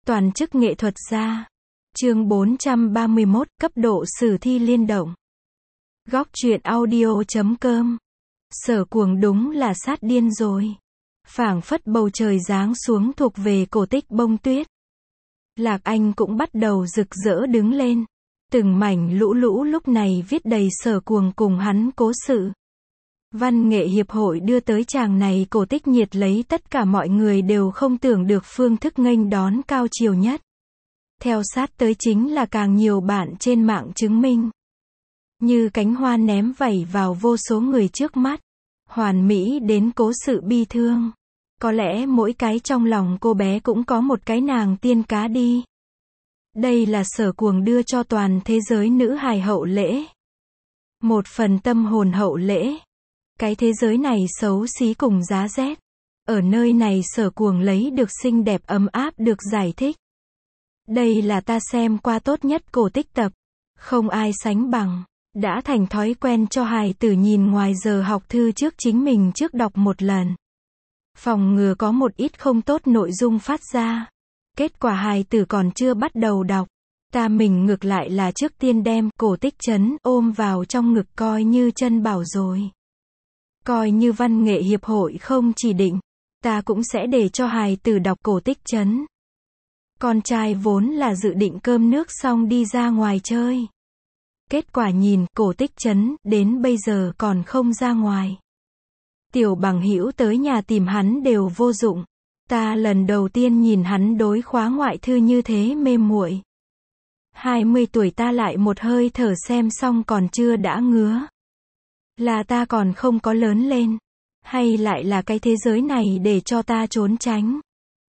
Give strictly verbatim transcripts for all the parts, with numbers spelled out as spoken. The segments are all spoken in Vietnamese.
Toàn chức nghệ thuật gia. Chương bốn trăm ba mươi mốt, cấp độ sử thi liên động. Góc truyện audio chấm com. Sở Cuồng đúng là sát điên rồi. Phảng phất bầu trời giáng xuống thuộc về cổ tích bông tuyết. Lạc Anh cũng bắt đầu rực rỡ đứng lên. Từng mảnh lũ lũ lúc này viết đầy Sở Cuồng cùng hắn cố sự. Văn nghệ hiệp hội đưa tới chàng này cổ tích nhiệt lấy tất cả mọi người đều không tưởng được phương thức nghênh đón cao chiều nhất. Theo sát tới chính là càng nhiều bạn trên mạng chứng minh. Như cánh hoa ném vẩy vào vô số người trước mắt. Hoàn mỹ đến cố sự bi thương. Có lẽ mỗi cái trong lòng cô bé cũng có một cái nàng tiên cá đi. Đây là Sở Cuồng đưa cho toàn thế giới nữ hài hậu lễ. Một phần tâm hồn hậu lễ. Cái thế giới này xấu xí cùng giá rét. Ở nơi này Sở Cuồng lấy được xinh đẹp ấm áp được giải thích. Đây là ta xem qua tốt nhất cổ tích tập. Không ai sánh bằng. Đã thành thói quen cho hài tử nhìn ngoài giờ học thư trước chính mình trước đọc một lần. Phòng ngừa có một ít không tốt nội dung phát ra. Kết quả hài tử còn chưa bắt đầu đọc. Ta mình ngược lại là trước tiên đem cổ tích trấn ôm vào trong ngực coi như chân bảo rồi. Coi như văn nghệ hiệp hội không chỉ định, ta cũng sẽ để cho hài tử đọc cổ tích trấn. Con trai vốn là dự định cơm nước xong đi ra ngoài chơi. Kết quả nhìn cổ tích trấn đến bây giờ còn không ra ngoài. Tiểu bằng hữu tới nhà tìm hắn đều vô dụng. Ta lần đầu tiên nhìn hắn đối khóa ngoại thư như thế mê muội. hai mươi tuổi ta lại một hơi thở xem xong còn chưa đã ngứa. Là ta còn không có lớn lên. Hay lại là cái thế giới này để cho ta trốn tránh.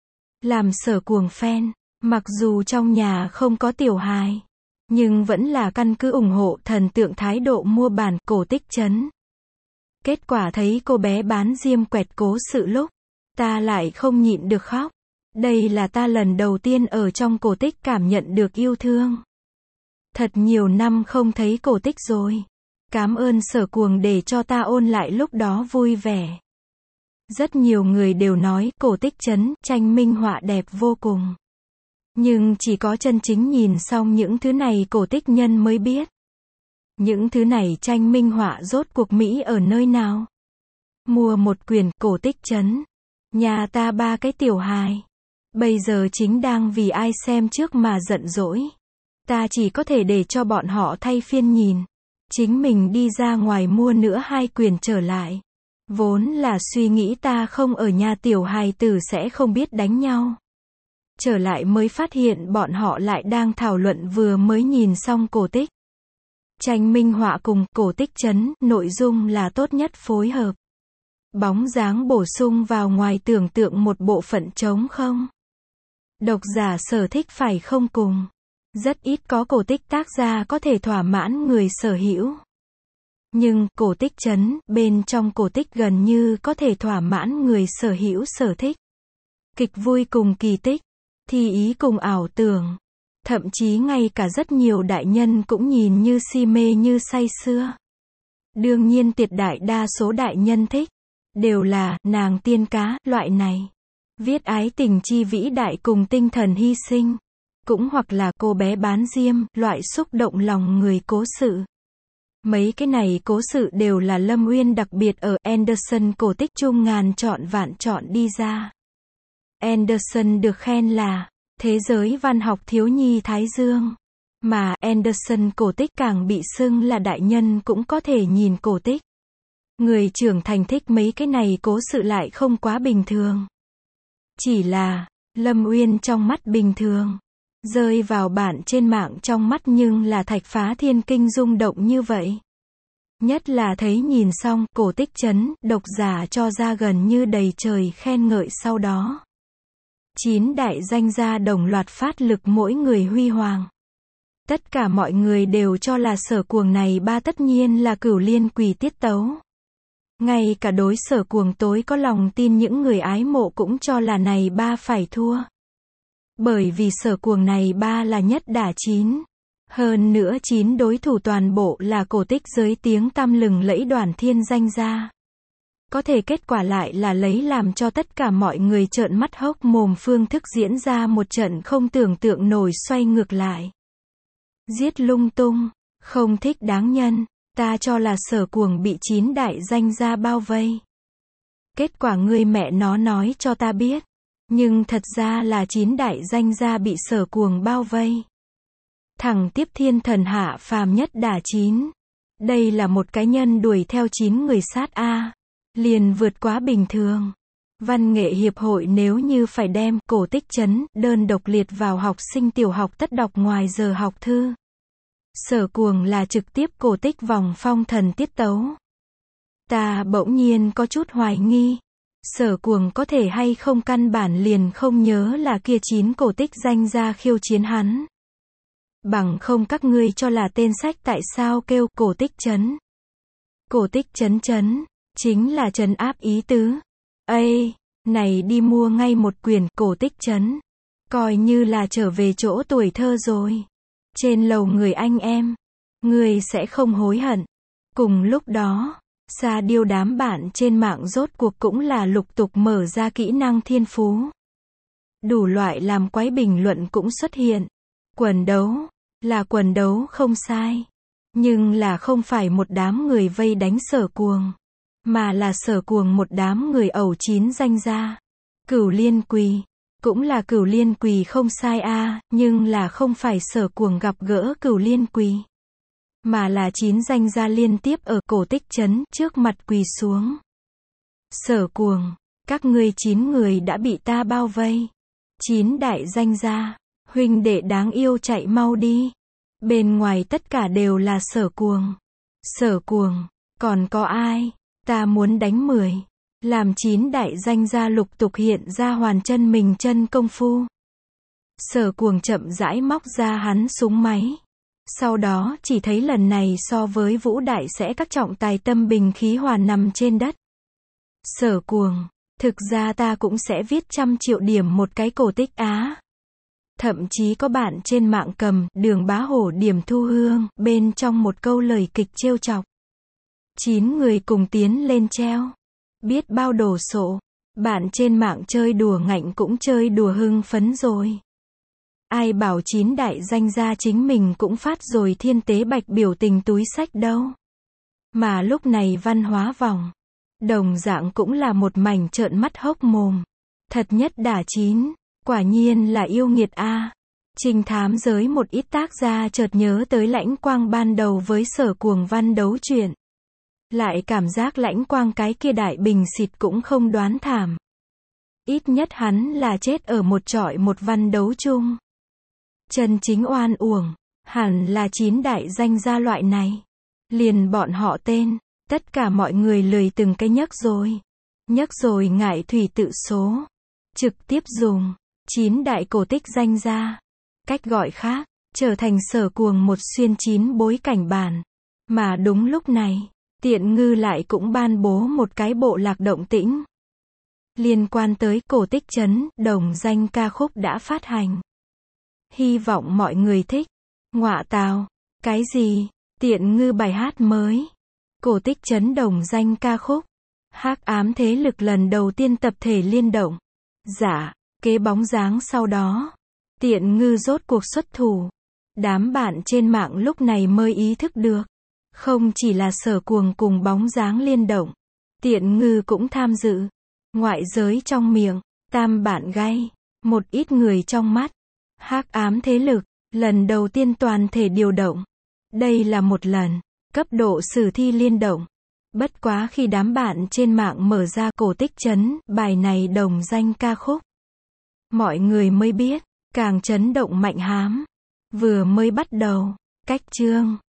Làm Sở Cuồng fan. Mặc dù trong nhà không có tiểu hài. Nhưng vẫn là căn cứ ủng hộ thần tượng thái độ mua bản cổ tích trấn. Kết quả thấy cô bé bán diêm quẹt cố sự lúc. Ta lại không nhịn được khóc. Đây là ta lần đầu tiên ở trong cổ tích cảm nhận được yêu thương. Thật nhiều năm không thấy cổ tích rồi. Cảm ơn Sở Cuồng để cho ta ôn lại lúc đó vui vẻ. Rất nhiều người đều nói cổ tích trấn, tranh minh họa đẹp vô cùng. Nhưng chỉ có chân chính nhìn xong những thứ này cổ tích nhân mới biết. Những thứ này tranh minh họa rốt cuộc Mỹ ở nơi nào? Mua một quyển cổ tích trấn. Nhà ta ba cái tiểu hài. Bây giờ chính đang vì ai xem trước mà giận dỗi. Ta chỉ có thể để cho bọn họ thay phiên nhìn. Chính mình đi ra ngoài mua nữa hai quyển trở lại. Vốn là suy nghĩ ta không ở nhà tiểu hài tử sẽ không biết đánh nhau. Trở lại mới phát hiện bọn họ lại đang thảo luận vừa mới nhìn xong cổ tích. Tranh minh họa cùng cổ tích trấn, nội dung là tốt nhất phối hợp. Bóng dáng bổ sung vào ngoài tưởng tượng một bộ phận trống không. Độc giả sở thích phải không cùng. Rất ít có cổ tích tác gia có thể thỏa mãn người sở hữu. Nhưng, cổ tích trấn, bên trong cổ tích gần như có thể thỏa mãn người sở hữu sở thích. Kịch vui cùng kỳ tích, thi ý cùng ảo tưởng. Thậm chí ngay cả rất nhiều đại nhân cũng nhìn như si mê như say sưa. Đương nhiên tuyệt đại đa số đại nhân thích. Đều là, nàng tiên cá, loại này. Viết ái tình chi vĩ đại cùng tinh thần hy sinh. Cũng hoặc là cô bé bán diêm, loại xúc động lòng người cố sự. Mấy cái này cố sự đều là Lâm Uyên đặc biệt ở Anderson cổ tích chung ngàn chọn vạn chọn đi ra. Anderson được khen là thế giới văn học thiếu nhi Thái Dương. Mà Anderson cổ tích càng bị xưng là đại nhân cũng có thể nhìn cổ tích. Người trưởng thành thích mấy cái này cố sự lại không quá bình thường. Chỉ là, Lâm Uyên trong mắt bình thường. Rơi vào bản trên mạng trong mắt nhưng là thạch phá thiên kinh rung động như vậy. Nhất là thấy nhìn xong, cổ tích trấn, độc giả cho ra gần như đầy trời khen ngợi sau đó. Chín đại danh gia đồng loạt phát lực mỗi người huy hoàng. Tất cả mọi người đều cho là Sở Cuồng này ba tất nhiên là cửu liên quỷ tiết tấu. Ngay cả đối Sở Cuồng tối có lòng tin những người ái mộ cũng cho là này ba phải thua. Bởi vì Sở Cuồng này ba là nhất đả chín. Hơn nữa chín đối thủ toàn bộ là cổ tích giới tiếng tăm lừng lẫy Đoàn Thiên danh gia. Có thể kết quả lại là lấy làm cho tất cả mọi người trợn mắt hốc mồm, phương thức diễn ra một trận không tưởng tượng nổi xoay ngược lại. Giết lung tung, không thích đáng nhân, ta cho là Sở Cuồng bị chín đại danh gia bao vây. Kết quả ngươi mẹ nó nói cho ta biết. Nhưng thật ra là chín đại danh gia bị Sở Cuồng bao vây. Thằng tiếp thiên thần hạ phàm nhất đả chín. Đây là một cái nhân đuổi theo chín người sát A. Liền vượt quá bình thường. Văn nghệ hiệp hội nếu như phải đem cổ tích trấn đơn độc liệt vào học sinh tiểu học tất đọc ngoài giờ học thư. Sở Cuồng là trực tiếp cổ tích vòng phong thần tiết tấu. Ta bỗng nhiên có chút hoài nghi. Sở Cuồng có thể hay không căn bản liền không nhớ là kia chín cổ tích danh gia khiêu chiến hắn. Bằng không các ngươi cho là tên sách tại sao kêu cổ tích trấn. Cổ tích trấn trấn, chính là trấn áp ý tứ. Ây, này đi mua ngay một quyển cổ tích trấn. Coi như là trở về chỗ tuổi thơ rồi. Trên lầu người anh em, người sẽ không hối hận. Cùng lúc đó, Sa Điêu đám bạn trên mạng rốt cuộc cũng là lục tục mở ra kỹ năng thiên phú. Đủ loại làm quái bình luận cũng xuất hiện. Quần đấu, là quần đấu không sai. Nhưng là không phải một đám người vây đánh Sở Cuồng. Mà là Sở Cuồng một đám người ẩu chín danh gia. Cửu Liên Quỳ. Cũng là Cửu Liên Quỳ không sai a, nhưng là không phải Sở Cuồng gặp gỡ Cửu Liên Quỳ. Mà là chín danh gia liên tiếp ở cổ tích trấn trước mặt quỳ xuống. Sở Cuồng, các ngươi chín người đã bị ta bao vây. Chín đại danh gia, huynh đệ đáng yêu chạy mau đi. Bên ngoài tất cả đều là Sở Cuồng. Sở Cuồng, còn có ai? Ta muốn đánh mười. Làm chín đại danh gia lục tục hiện ra hoàn chân mình chân công phu. Sở Cuồng chậm rãi móc ra hắn súng máy. Sau đó chỉ thấy lần này so với Vũ Đại sẽ các trọng tài tâm bình khí hòa nằm trên đất. Sở Cuồng, thực ra ta cũng sẽ viết trăm triệu điểm một cái cổ tích á. Thậm chí có bạn trên mạng cầm Đường Bá Hổ điểm thu hương bên trong một câu lời kịch trêu chọc. Chín người cùng tiến lên treo. Biết bao đồ sộ. Bạn trên mạng chơi đùa ngạnh cũng chơi đùa hưng phấn rồi. Ai bảo chín đại danh gia chính mình cũng phát rồi thiên tế bạch biểu tình túi sách đâu. Mà lúc này văn hóa vòng. Đồng dạng cũng là một mảnh trợn mắt hốc mồm. Thật nhất đả chín. Quả nhiên là yêu nghiệt a. Trinh thám giới một ít tác gia chợt nhớ tới Lãnh Quang ban đầu với Sở Cuồng văn đấu chuyện. Lại cảm giác Lãnh Quang cái kia đại bình xịt cũng không đoán thảm. Ít nhất hắn là chết ở một trọi một văn đấu chung. Chân chính oan uổng, hẳn là chín đại danh gia loại này. Liền bọn họ tên, tất cả mọi người lười từng cái nhấc rồi. Nhấc rồi ngại thủy tự số. Trực tiếp dùng, chín đại cổ tích danh gia. Cách gọi khác, trở thành Sở Cuồng một xuyên chín bối cảnh bản. Mà đúng lúc này, Tiện Ngư lại cũng ban bố một cái bộ lạc động tĩnh. Liên quan tới cổ tích trấn, đồng danh ca khúc đã phát hành. Hy vọng mọi người thích. Ngọa tào, cái gì? Tiện Ngư bài hát mới. Cổ tích trấn đồng danh ca khúc. Hắc ám thế lực lần đầu tiên tập thể liên động. Dạ, kế bóng dáng sau đó. Tiện Ngư rốt cuộc xuất thủ. Đám bạn trên mạng lúc này mới ý thức được. Không chỉ là Sở Cuồng cùng bóng dáng liên động. Tiện Ngư cũng tham dự. Ngoại giới trong miệng, tam bản gay. Một ít người trong mắt. Hắc ám thế lực, lần đầu tiên toàn thể điều động. Đây là một lần, cấp độ sử thi liên động. Bất quá khi đám bạn trên mạng mở ra cổ tích trấn, bài này đồng danh ca khúc. Mọi người mới biết, càng chấn động mạnh hám. Vừa mới bắt đầu, cách chương.